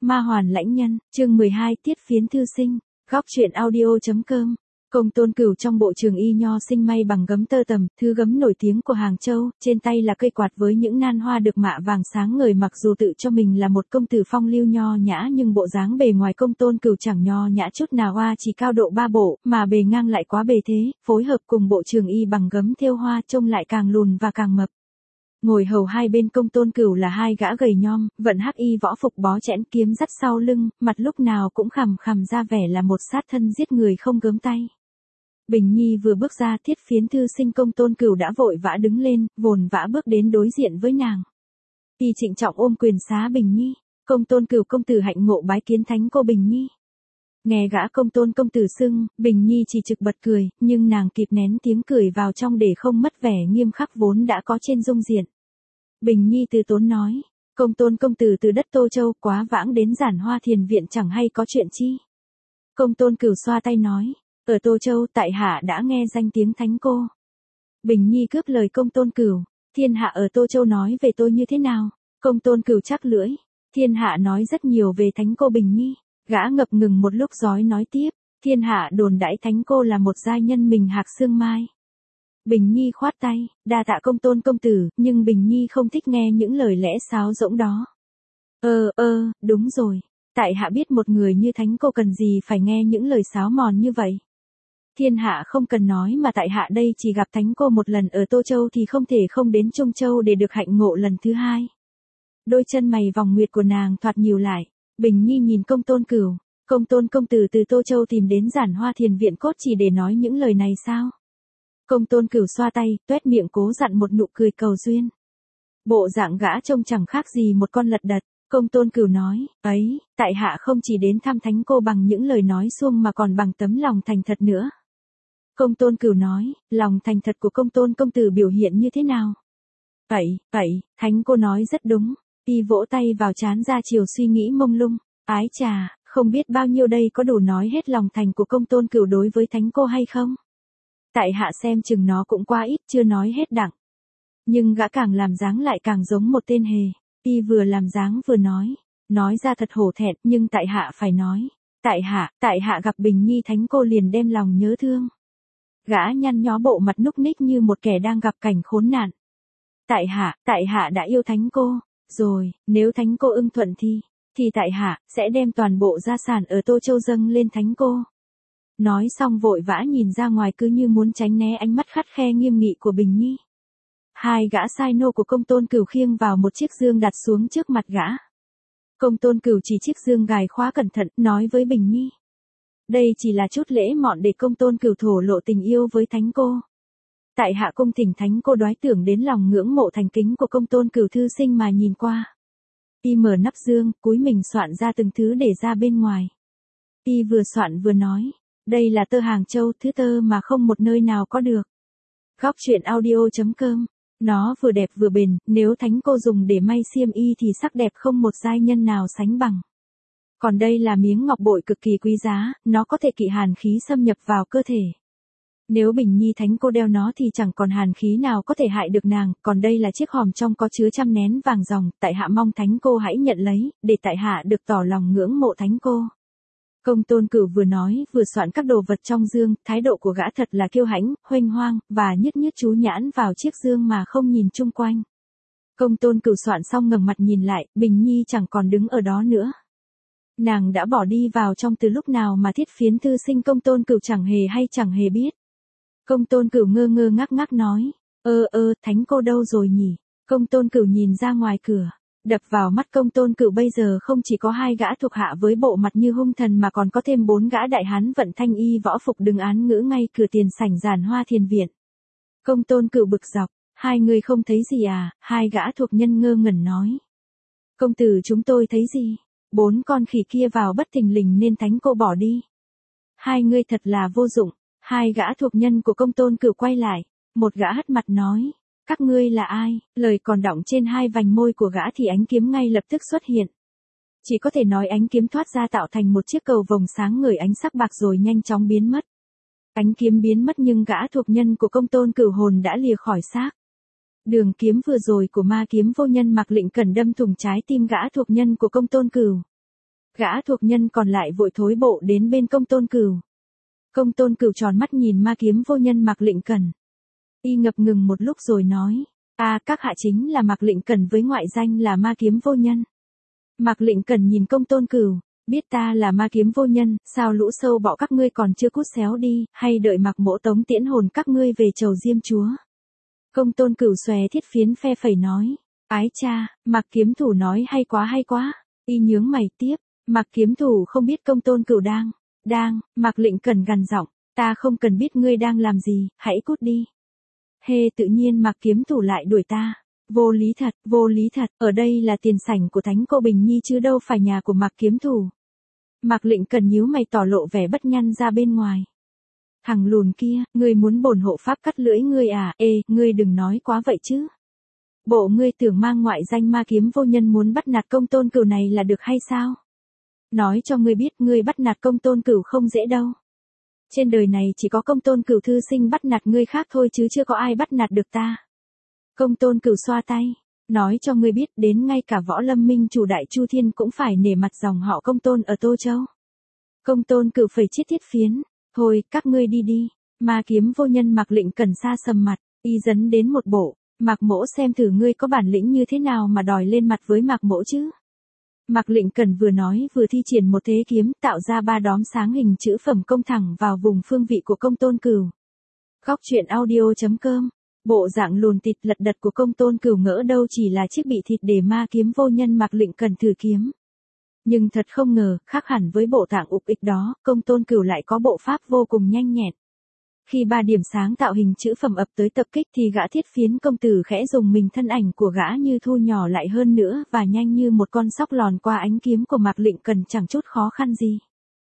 Ma hoàn lãnh nhân, chương 12 tiết phiến thư sinh, góc truyện audio.com. Công Tôn Cửu trong bộ trường y nho sinh may bằng gấm tơ tằm, thứ gấm nổi tiếng của Hàng Châu, trên tay là cây quạt với những nan hoa được mạ vàng sáng ngời. Mặc dù tự cho mình là một công tử phong lưu nho nhã nhưng bộ dáng bề ngoài Công Tôn Cửu chẳng nho nhã chút nào, chỉ cao độ 3 bộ, mà bề ngang lại quá bề thế, phối hợp cùng bộ trường y bằng gấm thêu hoa trông lại càng lùn và càng mập. Ngồi hầu hai bên Công Tôn Cửu là hai gã gầy nhom, vận hắc y võ phục bó chẽn kiếm dắt sau lưng, mặt lúc nào cũng khằm khằm ra vẻ là một sát thân giết người không gớm tay. Bình Nhi vừa bước ra, thiết phiến thư sinh Công Tôn Cửu đã vội vã đứng lên, vồn vã bước đến đối diện với nàng. Y trịnh trọng ôm quyền xá Bình Nhi. Công Tôn Cửu công tử hạnh ngộ bái kiến thánh cô Bình Nhi. Nghe gã công tôn công tử xưng, Bình Nhi chỉ trực bật cười, nhưng nàng kịp nén tiếng cười vào trong để không mất vẻ nghiêm khắc vốn đã có trên dung diện. Bình Nhi từ tốn nói, Công Tôn công tử từ đất Tô Châu quá vãng đến Giản Hoa Thiền viện chẳng hay có chuyện chi. Công Tôn Cửu xoa tay nói, ở Tô Châu tại hạ đã nghe danh tiếng thánh cô. Bình Nhi cướp lời Công Tôn Cửu, thiên hạ ở Tô Châu nói về tôi như thế nào? Công Tôn Cửu chắc lưỡi, thiên hạ nói rất nhiều về thánh cô Bình Nhi. Gã ngập ngừng một lúc rói nói tiếp, thiên hạ đồn đãi thánh cô là một giai nhân mình hạc xương mai. Bình Nhi khoát tay, đa tạ Công Tôn công tử, nhưng Bình Nhi không thích nghe những lời lẽ sáo rỗng đó. Đúng rồi, tại hạ biết một người như thánh cô cần gì phải nghe những lời sáo mòn như vậy. Thiên hạ không cần nói mà tại hạ đây chỉ gặp thánh cô một lần ở Tô Châu thì không thể không đến Trung Châu để được hạnh ngộ lần thứ hai. Đôi chân mày vòng nguyệt của nàng thoạt nhíu lại. Bình Nhi nhìn Công Tôn Cửu, Công Tôn công tử từ Tô Châu tìm đến Giản Hoa Thiền viện cốt chỉ để nói những lời này sao? Công Tôn Cửu xoa tay, tuét miệng cố dặn một nụ cười cầu duyên. Bộ dạng gã trông chẳng khác gì một con lật đật. Công Tôn Cửu nói, ấy, tại hạ không chỉ đến thăm thánh cô bằng những lời nói suông mà còn bằng tấm lòng thành thật nữa. Công Tôn Cửu nói, lòng thành thật của Công Tôn công tử biểu hiện như thế nào? Vậy, thánh cô nói rất đúng. Y vỗ tay vào trán ra chiều suy nghĩ mông lung, ái chà, không biết bao nhiêu đây có đủ nói hết lòng thành của Công Tôn Cửu đối với thánh cô hay không? Tại hạ xem chừng nó cũng quá ít, chưa nói hết đặng. Nhưng gã càng làm dáng lại càng giống một tên hề. Y vừa làm dáng vừa nói ra thật hổ thẹn, nhưng tại hạ phải nói, tại hạ gặp Bình Nhi thánh cô liền đem lòng nhớ thương. Gã nhăn nhó bộ mặt núc ních như một kẻ đang gặp cảnh khốn nạn. Tại hạ đã yêu thánh cô, rồi, nếu thánh cô ưng thuận thì tại hạ sẽ đem toàn bộ gia sản ở Tô Châu dâng lên thánh cô. Nói xong vội vã nhìn ra ngoài cứ như muốn tránh né ánh mắt khắt khe nghiêm nghị của Bình Nhi. Hai gã sai nô của Công Tôn Cửu khiêng vào một chiếc dương đặt xuống trước mặt gã. Công Tôn Cửu chỉ chiếc dương gài khóa cẩn thận, nói với Bình Nhi. Đây chỉ là chút lễ mọn để Công Tôn Cửu thổ lộ tình yêu với thánh cô. Tại hạ cung thỉnh thánh cô đoái tưởng đến lòng ngưỡng mộ thành kính của Công Tôn Cửu thư sinh mà nhìn qua. Y mở nắp dương, cúi mình soạn ra từng thứ để ra bên ngoài. Y vừa soạn vừa nói, đây là tơ Hàng Châu, thứ tơ mà không một nơi nào có được. Góc truyện audio.com. Nó vừa đẹp vừa bền, nếu thánh cô dùng để may xiêm y thì sắc đẹp không một giai nhân nào sánh bằng. Còn đây là miếng ngọc bội cực kỳ quý giá, nó có thể kỵ hàn khí xâm nhập vào cơ thể. Nếu Bình Nhi thánh cô đeo nó thì chẳng còn hàn khí nào có thể hại được nàng, còn đây là chiếc hòm trong có chứa trăm nén vàng ròng, tại hạ mong thánh cô hãy nhận lấy, để tại hạ được tỏ lòng ngưỡng mộ thánh cô. Công Tôn Cửu vừa nói, vừa soạn các đồ vật trong dương, thái độ của gã thật là kiêu hãnh, huênh hoang, và nhất chú nhãn vào chiếc dương mà không nhìn chung quanh. Công Tôn Cửu soạn xong ngẩng mặt nhìn lại, Bình Nhi chẳng còn đứng ở đó nữa. Nàng đã bỏ đi vào trong từ lúc nào mà thiết phiến thư sinh Công Tôn Cửu chẳng hề biết. Công Tôn Cửu ngơ ngác nói, thánh cô đâu rồi nhỉ? Công Tôn Cửu nhìn ra ngoài cửa, đập vào mắt Công Tôn Cửu bây giờ không chỉ có hai gã thuộc hạ với bộ mặt như hung thần mà còn có thêm 4 gã đại hán vận thanh y võ phục đứng án ngữ ngay cửa tiền sảnh Giản Hoa Thiền viện. Công Tôn Cửu bực dọc, hai người không thấy gì à? Hai gã thuộc nhân ngơ ngẩn nói. Công tử chúng tôi thấy gì? 4 con khỉ kia vào bất thình lình nên thánh cô bỏ đi. Hai người thật là vô dụng. Hai gã thuộc nhân của Công Tôn Cửu quay lại, một gã hất mặt nói, các ngươi là ai? Lời còn đọng trên hai vành môi của gã thì ánh kiếm ngay lập tức xuất hiện. Chỉ có thể nói ánh kiếm thoát ra tạo thành một chiếc cầu vồng sáng ngời ánh sắc bạc rồi nhanh chóng biến mất. Ánh kiếm biến mất nhưng gã thuộc nhân của Công Tôn Cửu hồn đã lìa khỏi xác. Đường kiếm vừa rồi của ma kiếm vô nhân Mạc Lệnh Cẩn đâm thủng trái tim gã thuộc nhân của Công Tôn Cửu. Gã thuộc nhân còn lại vội thối bộ đến bên Công Tôn Cửu. Công Tôn Cửu tròn mắt nhìn ma kiếm vô nhân Mạc Lệnh Cẩn. Y ngập ngừng một lúc rồi nói, các hạ chính là Mạc Lệnh Cẩn với ngoại danh là ma kiếm vô nhân. Mạc Lệnh Cẩn nhìn Công Tôn Cửu, biết ta là ma kiếm vô nhân, sao lũ sâu bọ các ngươi còn chưa cút xéo đi, hay đợi Mạc Mỗ tống tiễn hồn các ngươi về chầu Diêm Chúa. Công Tôn Cửu xòe thiết phiến phe phẩy nói, ái cha, Mạc kiếm thủ nói hay quá. Y nhướng mày tiếp, Mạc kiếm thủ không biết Công Tôn Cửu đang, Mạc Lệnh Cẩn gằn giọng, ta không cần biết ngươi đang làm gì, hãy cút đi. Tự nhiên Mạc kiếm thủ lại đuổi ta. Vô lý thật, ở đây là tiền sảnh của Thánh Cô Bình Nhi chứ đâu phải nhà của Mạc kiếm thủ. Mạc Lệnh Cẩn nhíu mày tỏ lộ vẻ bất nhăn ra bên ngoài. Thằng lùn kia, ngươi muốn bổn hộ pháp cắt lưỡi ngươi à? Ngươi đừng nói quá vậy chứ. Bộ ngươi tưởng mang ngoại danh ma kiếm vô nhân muốn bắt nạt Công Tôn Cửu này là được hay sao? Nói cho ngươi biết ngươi bắt nạt Công Tôn Cửu không dễ đâu. Trên đời này chỉ có Công Tôn Cửu thư sinh bắt nạt ngươi khác thôi chứ chưa có ai bắt nạt được ta. Công Tôn Cửu xoa tay, nói cho ngươi biết đến ngay cả Võ Lâm Minh chủ Đại Chu Thiên cũng phải nể mặt dòng họ Công Tôn ở Tô Châu. Công Tôn Cửu phẩy chiếc thiết phiến, thôi các ngươi đi. Ma kiếm vô nhân Mạc Lệnh Cẩn xa sầm mặt, y dấn đến một bộ, Mạc Mỗ xem thử ngươi có bản lĩnh như thế nào mà đòi lên mặt với Mạc Mỗ chứ. Mạc Lệnh Cẩn vừa nói vừa thi triển một thế kiếm tạo ra 3 đóm sáng hình chữ phẩm công thẳng vào vùng phương vị của Công Tôn Cửu. Góc truyện audio.com. Bộ dạng lùn tịt lật đật của Công Tôn Cửu ngỡ đâu chỉ là chiếc bị thịt để ma kiếm vô nhân Mạc Lệnh Cẩn thử kiếm. Nhưng thật không ngờ, khác hẳn với bộ dạng ục ịch đó, Công Tôn Cửu lại có bộ pháp vô cùng nhanh nhẹn. Khi 3 điểm sáng tạo hình chữ phẩm ập tới tập kích thì gã thiết phiến công tử khẽ dùng mình, thân ảnh của gã như thu nhỏ lại hơn nữa và nhanh như một con sóc lòn qua ánh kiếm của Mạc Lệnh Cẩn chẳng chút khó khăn gì.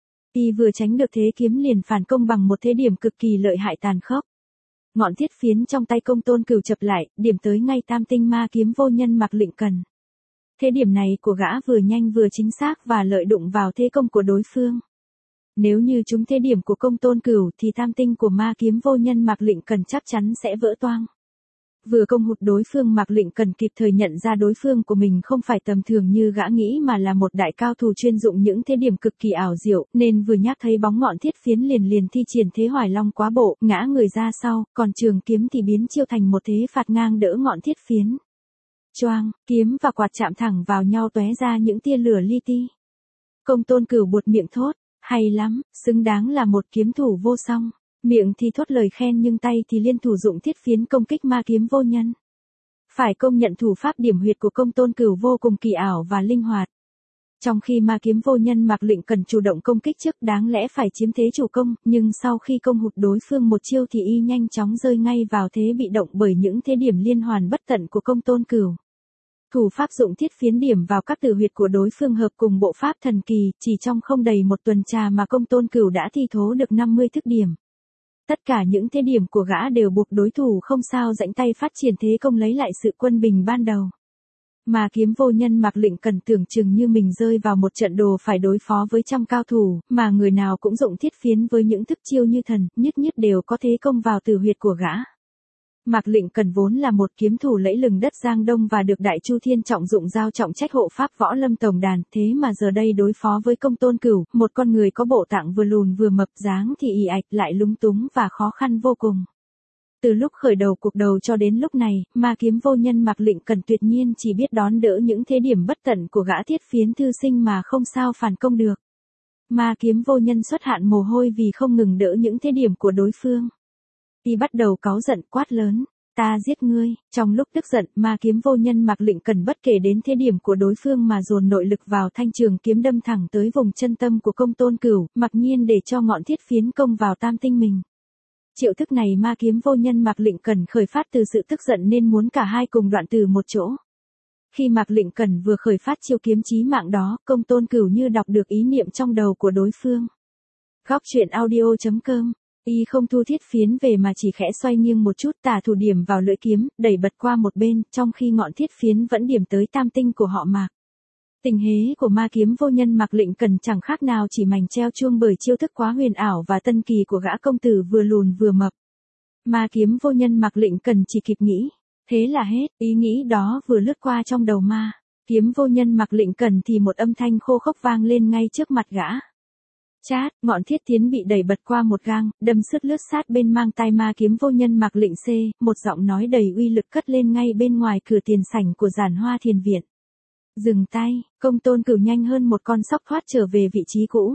Y vừa tránh được thế kiếm liền phản công bằng một thế điểm cực kỳ lợi hại tàn khốc. Ngọn thiết phiến trong tay Công Tôn Cửu chập lại, điểm tới ngay tam tinh ma kiếm vô nhân Mạc Lệnh Cẩn. Thế điểm này của gã vừa nhanh vừa chính xác và lợi đụng vào thế công của đối phương. Nếu như trúng thế điểm của Công Tôn Cửu thì tam tinh của ma kiếm vô nhân Mạc Lệnh Cẩn chắc chắn sẽ vỡ toang. Vừa công hụt đối phương, Mạc Lệnh Cẩn kịp thời nhận ra đối phương của mình không phải tầm thường như gã nghĩ mà là một đại cao thủ chuyên dụng những thế điểm cực kỳ ảo diệu, nên vừa nhắc thấy bóng ngọn thiết phiến liền thi triển thế Hoài Long quá bộ, ngã người ra sau, còn trường kiếm thì biến chiêu thành một thế phạt ngang đỡ ngọn thiết phiến. Choang, kiếm và quạt chạm thẳng vào nhau tóe ra những tia lửa li ti. Công Tôn Cửu buột miệng thốt, hay lắm, xứng đáng là một kiếm thủ vô song. Miệng thì thốt lời khen nhưng tay thì liên thủ dụng thiết phiến công kích ma kiếm vô nhân. Phải công nhận thủ pháp điểm huyệt của Công Tôn Cửu vô cùng kỳ ảo và linh hoạt. Trong khi ma kiếm vô nhân Mạc Lệnh Cẩn chủ động công kích trước đáng lẽ phải chiếm thế chủ công, nhưng sau khi công hụt đối phương một chiêu thì y nhanh chóng rơi ngay vào thế bị động bởi những thế điểm liên hoàn bất tận của Công Tôn Cửu. Thủ pháp dụng thiết phiến điểm vào các tử huyệt của đối phương hợp cùng bộ pháp thần kỳ, chỉ trong không đầy một tuần trà mà Công Tôn Cửu đã thi thố được 50 thức điểm. Tất cả những thế điểm của gã đều buộc đối thủ không sao rãnh tay phát triển thế công lấy lại sự quân bình ban đầu. Mà kiếm vô nhân Mạc Lệnh Cẩn tưởng chừng như mình rơi vào một trận đồ phải đối phó với trăm cao thủ, mà người nào cũng dụng thiết phiến với những thức chiêu như thần, nhất đều có thế công vào tử huyệt của gã. Mạc Lệnh Cẩn vốn là một kiếm thủ lẫy lừng đất Giang Đông và được Đại Chu Thiên trọng dụng giao trọng trách hộ pháp Võ Lâm tổng đàn, thế mà giờ đây đối phó với Công Tôn Cửu, một con người có bộ dạng vừa lùn vừa mập, dáng thì ì ạch lại lúng túng và khó khăn vô cùng. Từ lúc khởi đầu cuộc đầu cho đến lúc này, ma kiếm vô nhân Mạc Lệnh Cẩn tuyệt nhiên chỉ biết đón đỡ những thế điểm bất tận của gã thiết phiến thư sinh mà không sao phản công được. Ma kiếm vô nhân xuất hạn mồ hôi vì không ngừng đỡ những thế điểm của đối phương. Y bắt đầu cáu giận quát lớn, ta giết ngươi. Trong lúc tức giận, ma kiếm vô nhân Mạc Lệnh Cẩn bất kể đến thế điểm của đối phương mà dồn nội lực vào thanh trường kiếm đâm thẳng tới vùng chân tâm của Công Tôn Cửu, mặc nhiên để cho ngọn thiết phiến công vào tam tinh mình. Triệu thức này ma kiếm vô nhân Mạc Lệnh Cẩn khởi phát từ sự tức giận nên muốn cả hai cùng đoạn từ một chỗ. Khi Mạc Lệnh Cẩn vừa khởi phát chiêu kiếm chí mạng đó, Công Tôn Cửu như đọc được ý niệm trong đầu của đối phương. Góc truyện audio.com. Y không thu thiết phiến về mà chỉ khẽ xoay nghiêng một chút, tả thủ điểm vào lưỡi kiếm, đẩy bật qua một bên, trong khi ngọn thiết phiến vẫn điểm tới tam tinh của họ Mạc. Tình hế của ma kiếm vô nhân Mạc Lệnh Cẩn chẳng khác nào chỉ mảnh treo chuông bởi chiêu thức quá huyền ảo và tân kỳ của gã công tử vừa lùn vừa mập. Ma kiếm vô nhân Mạc Lệnh Cẩn chỉ kịp nghĩ, thế là hết, ý nghĩ đó vừa lướt qua trong đầu ma Kiếm vô nhân mặc lệnh cần thì một âm thanh khô khốc vang lên ngay trước mặt gã. Chát, ngọn thiết tiến bị đẩy bật qua một gang, đâm sứt lướt sát bên mang tai ma kiếm vô nhân mặc lệnh C, một giọng nói đầy uy lực cất lên ngay bên ngoài cửa tiền sảnh của Giản Hoa Thiền Viện. Dừng tay, Công Tôn Cửu nhanh hơn một con sóc thoát trở về vị trí cũ.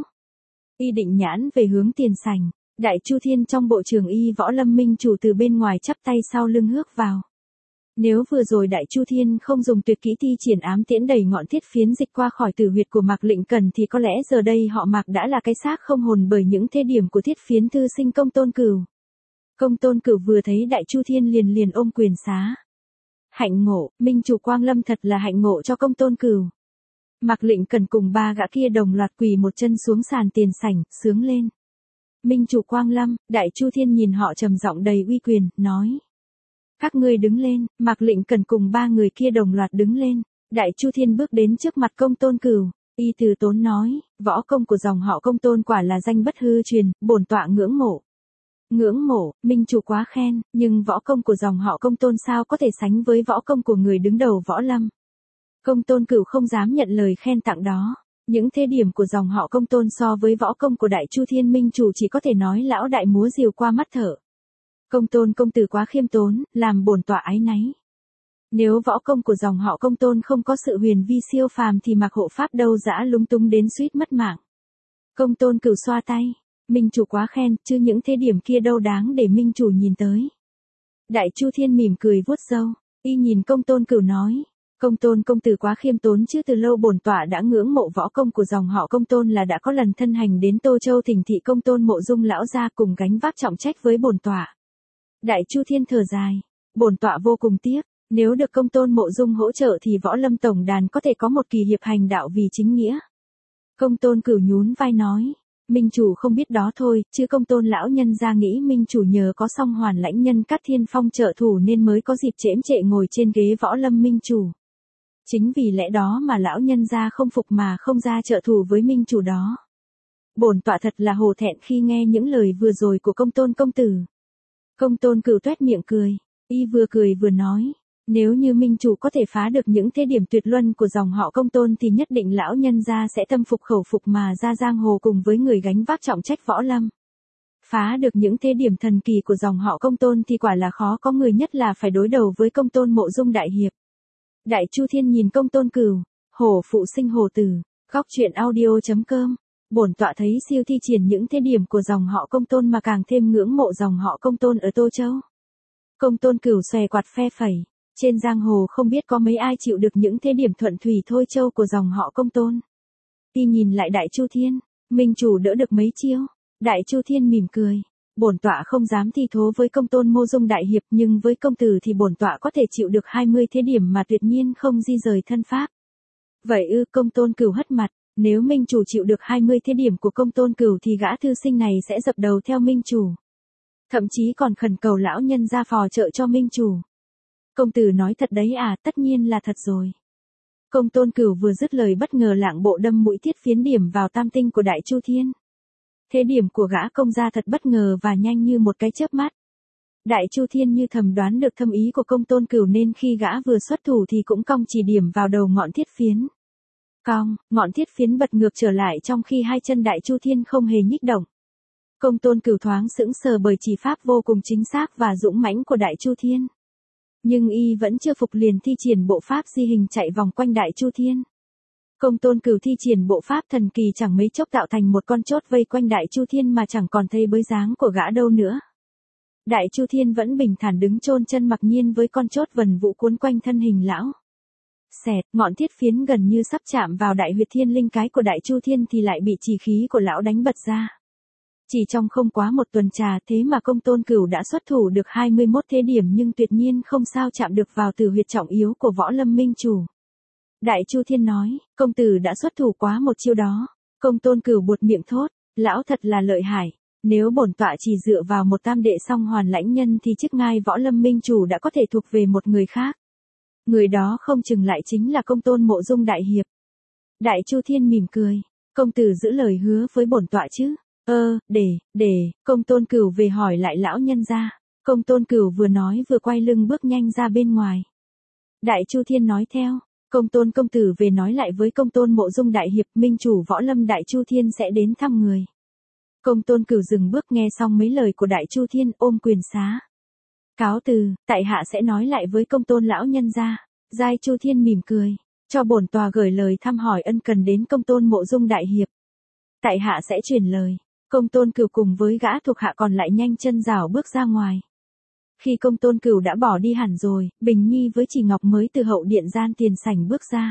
Y định nhãn về hướng tiền sảnh, Đại Chu Thiên trong bộ trường y Võ Lâm Minh chủ từ bên ngoài chắp tay sau lưng hước vào. Nếu vừa rồi Đại Chu Thiên không dùng tuyệt kỹ thi triển ám tiễn đẩy ngọn thiết phiến dịch qua khỏi tử huyệt của Mạc Lệnh Cần thì có lẽ giờ đây họ Mạc đã là cái xác không hồn bởi những thế điểm của thiết phiến thư sinh Công Tôn Cửu. Công Tôn Cửu vừa thấy Đại Chu Thiên liền ôm quyền xá. Hạnh ngộ, Minh chủ Quang Lâm thật là hạnh ngộ cho Công Tôn Cửu. Mạc Lệnh Cần cùng ba gã kia đồng loạt quỳ một chân xuống sàn tiền sảnh, sướng lên. Minh chủ Quang Lâm, Đại Chu Thiên nhìn họ trầm giọng đầy uy quyền, nói. Các ngươi đứng lên, Mạc Lệnh Cần cùng ba người kia đồng loạt đứng lên. Đại Chu Thiên bước đến trước mặt Công Tôn Cửu, y từ tốn nói, võ công của dòng họ Công Tôn quả là danh bất hư truyền, bổn tọa ngưỡng mộ. Ngưỡng mộ, Minh chủ quá khen, nhưng võ công của dòng họ Công Tôn sao có thể sánh với võ công của người đứng đầu võ lâm. Công Tôn Cửu không dám nhận lời khen tặng đó. Những thế điểm của dòng họ Công Tôn so với võ công của Đại Chu Thiên Minh chủ chỉ có thể nói lão đại múa rìu qua mắt thở. Công Tôn công tử quá khiêm tốn, làm bổn tọa áy náy. Nếu võ công của dòng họ Công Tôn không có sự huyền vi siêu phàm thì Mạc hộ pháp đâu dã lúng túng đến suýt mất mạng. Công Tôn Cửu xoa tay, Minh chủ quá khen, chứ những thế điểm kia đâu đáng để Minh chủ nhìn tới. Đại Chu Thiên mỉm cười vuốt râu, y nhìn Công Tôn Cửu nói. Công Tôn công tử quá khiêm tốn chứ từ lâu bổn tọa đã ngưỡng mộ võ công của dòng họ Công Tôn là đã có lần thân hành đến Tô Châu thỉnh thị Công Tôn Mộ Dung lão gia cùng gánh vác trọng trách với bổn tọa. Đại Chu Thiên thở dài, bổn tọa vô cùng tiếc, nếu được Công Tôn Mộ Dung hỗ trợ thì Võ Lâm tổng đàn có thể có một kỳ hiệp hành đạo vì chính nghĩa. Công Tôn Cửu nhún vai nói, Minh chủ không biết đó thôi, chứ Công Tôn lão nhân gia nghĩ Minh chủ nhờ có Song Hoàn lãnh nhân Cát Thiên Phong trợ thủ nên mới có dịp chễm chệ ngồi trên ghế Võ Lâm Minh chủ. Chính vì lẽ đó mà lão nhân gia không phục mà không ra trợ thủ với Minh chủ đó. Bổn tọa thật là hổ thẹn khi nghe những lời vừa rồi của Công Tôn công tử. Công Tôn Cửu toét miệng cười, y vừa cười vừa nói, nếu như Minh chủ có thể phá được những thế điểm tuyệt luân của dòng họ Công Tôn thì nhất định lão nhân gia sẽ tâm phục khẩu phục mà ra giang hồ cùng với người gánh vác trọng trách võ lâm. Phá được những thế điểm thần kỳ của dòng họ Công Tôn thì quả là khó có người, nhất là phải đối đầu với Công Tôn Mộ Dung đại hiệp. Đại Chu Thiên nhìn Công Tôn Cửu, hổ phụ sinh hổ tử, góc truyện audio.com. Bổn tọa thấy siêu thi triển những thế điểm của dòng họ Công Tôn mà càng thêm ngưỡng mộ dòng họ Công Tôn ở Tô Châu. Công Tôn Cửu xòe quạt phe phẩy, trên giang hồ không biết có mấy ai chịu được những thế điểm thuận thủy thôi châu của dòng họ Công Tôn. Y nhìn lại Đại Chu Thiên, Minh chủ đỡ được mấy chiêu. Đại Chu Thiên mỉm cười, bổn tọa không dám thi thố với Công Tôn Mộ Dung đại hiệp, nhưng với công tử thì bổn tọa có thể chịu được 20 thế điểm mà tuyệt nhiên không di rời thân pháp. Vậy ư? Công Tôn Cửu hất mặt, nếu Minh chủ chịu được 20 thế điểm của Công Tôn Cửu thì gã thư sinh này sẽ dập đầu theo Minh chủ. Thậm chí còn khẩn cầu lão nhân ra phò trợ cho Minh chủ. Công tử nói thật đấy à? Tất nhiên là thật rồi. Công Tôn Cửu vừa dứt lời bất ngờ lạng bộ đâm mũi thiết phiến điểm vào tam tinh của Đại Chu Thiên. Thế điểm của gã công ra thật bất ngờ và nhanh như một cái chớp mắt. Đại Chu Thiên như thầm đoán được thâm ý của Công Tôn Cửu nên khi gã vừa xuất thủ thì cũng cong chỉ điểm vào đầu ngọn thiết phiến. Cong, ngọn thiết phiến bật ngược trở lại trong khi hai chân Đại Chu Thiên không hề nhích động. Công Tôn Cửu thoáng sững sờ bởi chỉ pháp vô cùng chính xác và dũng mãnh của Đại Chu Thiên. Nhưng y vẫn chưa phục liền thi triển bộ pháp di hình chạy vòng quanh Đại Chu Thiên. Công Tôn Cửu thi triển bộ pháp thần kỳ chẳng mấy chốc tạo thành một con chốt vây quanh Đại Chu Thiên mà chẳng còn thấy bới dáng của gã đâu nữa. Đại Chu Thiên vẫn bình thản đứng chôn chân mặc nhiên với con chốt vần vũ cuốn quanh thân hình lão. Xẹt, ngọn thiết phiến gần như sắp chạm vào đại huyệt thiên linh cái của Đại Chu Thiên thì lại bị chỉ khí của lão đánh bật ra. Chỉ trong không quá một tuần trà thế mà Công Tôn Cửu đã xuất thủ được 21 thế điểm nhưng tuyệt nhiên không sao chạm được vào tử huyệt trọng yếu của Võ Lâm Minh chủ. Đại Chu Thiên nói, công tử đã xuất thủ quá một chiêu đó. Công Tôn Cửu buột miệng thốt, lão thật là lợi hại. Nếu bổn tọa chỉ dựa vào một tam đệ Song Hoàn lãnh nhân thì chức ngai Võ Lâm Minh chủ đã có thể thuộc về một người khác. Người đó không chừng lại chính là Công Tôn Mộ Dung đại hiệp. Đại Chu Thiên mỉm cười, công tử giữ lời hứa với bổn tọa chứ? Công Tôn Cửu về hỏi lại lão nhân gia. Công Tôn Cửu vừa nói vừa quay lưng bước nhanh ra bên ngoài. Đại Chu Thiên nói theo, Công tôn công tử về nói lại với công tôn Mộ Dung đại hiệp, minh chủ võ lâm Đại Chu Thiên sẽ đến thăm người. Công tôn Cửu dừng bước nghe xong mấy lời của Đại Chu Thiên, ôm quyền xá. Cáo từ, tại hạ sẽ nói lại với công tôn lão nhân gia. Giai Chu Thiên mỉm cười, cho bổn tòa gửi lời thăm hỏi ân cần đến công tôn Mộ Dung đại hiệp. Tại hạ sẽ truyền lời. Công tôn Cửu cùng với gã thuộc hạ còn lại nhanh chân rảo bước ra ngoài. Khi công tôn Cửu đã bỏ đi hẳn rồi, Bình Nhi với Chỉ Ngọc mới từ hậu điện gian tiền sảnh bước ra.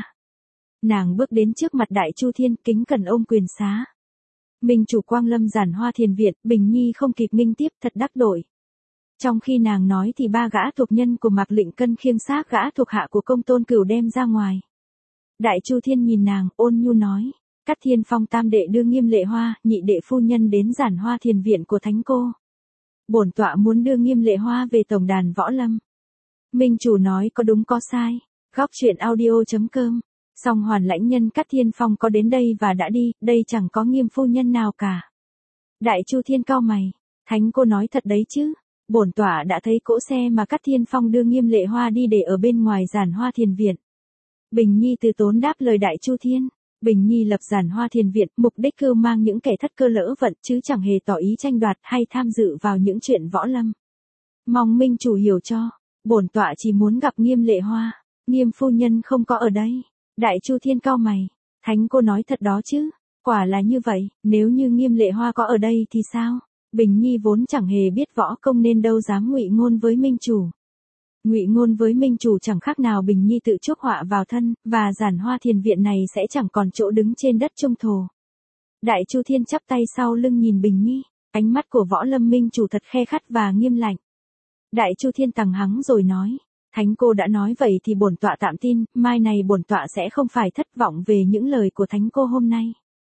Nàng bước đến trước mặt Đại Chu Thiên, kính cẩn ôm quyền xá. Minh chủ Quang Lâm Giản Hoa Thiền Viện, Bình Nhi không kịp nghênh tiếp, thật đắc tội. Trong khi nàng nói thì ba gã thuộc nhân của Mạc Lệnh Cân khiêng xác gã thuộc hạ của công tôn Cửu đem ra ngoài. Đại Chu Thiên nhìn nàng, ôn nhu nói. Cát Thiên Phong tam đệ đưa Nghiêm Lệ Hoa, nhị đệ phu nhân đến Giản Hoa Thiền Viện của thánh cô. Bổn tọa muốn đưa Nghiêm Lệ Hoa về tổng đàn võ lâm. Minh chủ nói có đúng có sai. Góc truyện audio.com. Song Hoàn lãnh nhân Cát Thiên Phong có đến đây và đã đi, đây chẳng có Nghiêm phu nhân nào cả. Đại Chu Thiên cau mày. Thánh cô nói thật đấy chứ. Bổn tọa đã thấy cỗ xe mà Cát Thiên Phong đưa Nghiêm Lệ Hoa đi để ở bên ngoài Giản Hoa Thiền Viện. Bình Nhi từ tốn đáp lời Đại Chu Thiên. Bình Nhi lập Giản Hoa Thiền Viện, mục đích cưu mang những kẻ thất cơ lỡ vận chứ chẳng hề tỏ ý tranh đoạt hay tham dự vào những chuyện võ lâm. Mong minh chủ hiểu cho, bổn tọa chỉ muốn gặp Nghiêm Lệ Hoa, Nghiêm phu nhân không có ở đây. Đại Chu Thiên cau mày, thánh cô nói thật đó chứ, quả là như vậy, nếu như Nghiêm Lệ Hoa có ở đây thì sao? Bình Nhi vốn chẳng hề biết võ công nên đâu dám ngụy ngôn với minh chủ. Ngụy ngôn với minh chủ chẳng khác nào Bình Nhi tự chuốc họa vào thân, và Giản Hoa Thiền Viện này sẽ chẳng còn chỗ đứng trên đất trung thổ. Đại Chu Thiên chắp tay sau lưng nhìn Bình Nhi, ánh mắt của võ lâm minh chủ thật khe khắt và nghiêm lạnh. Đại Chu Thiên tằng hắng rồi nói, thánh cô đã nói vậy thì bổn tọa tạm tin, mai này bổn tọa sẽ không phải thất vọng về những lời của thánh cô hôm nay.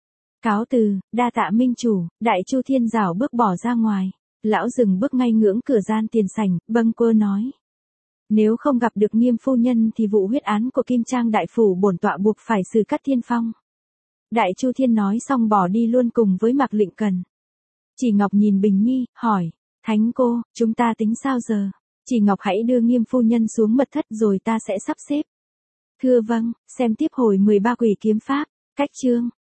Cáo từ, đa tạ minh chủ. Đại Chu Thiên rảo bước bỏ ra ngoài. Lão dừng bước ngay ngưỡng cửa gian tiền sảnh, bâng quơ nói. Nếu không gặp được Nghiêm phu nhân thì vụ huyết án của Kim Trang đại phủ bổn tọa buộc phải xử Cát Thiên Phong. Đại Chu Thiên nói xong bỏ đi luôn cùng với Mạc Lệnh Cần. Chỉ Ngọc nhìn Bình Nhi, hỏi, thánh cô, chúng ta tính sao giờ? Chỉ Ngọc hãy đưa Nghiêm phu nhân xuống mật thất rồi ta sẽ sắp xếp. Thưa vâng, xem tiếp hồi 13 quỷ kiếm pháp, cách chương.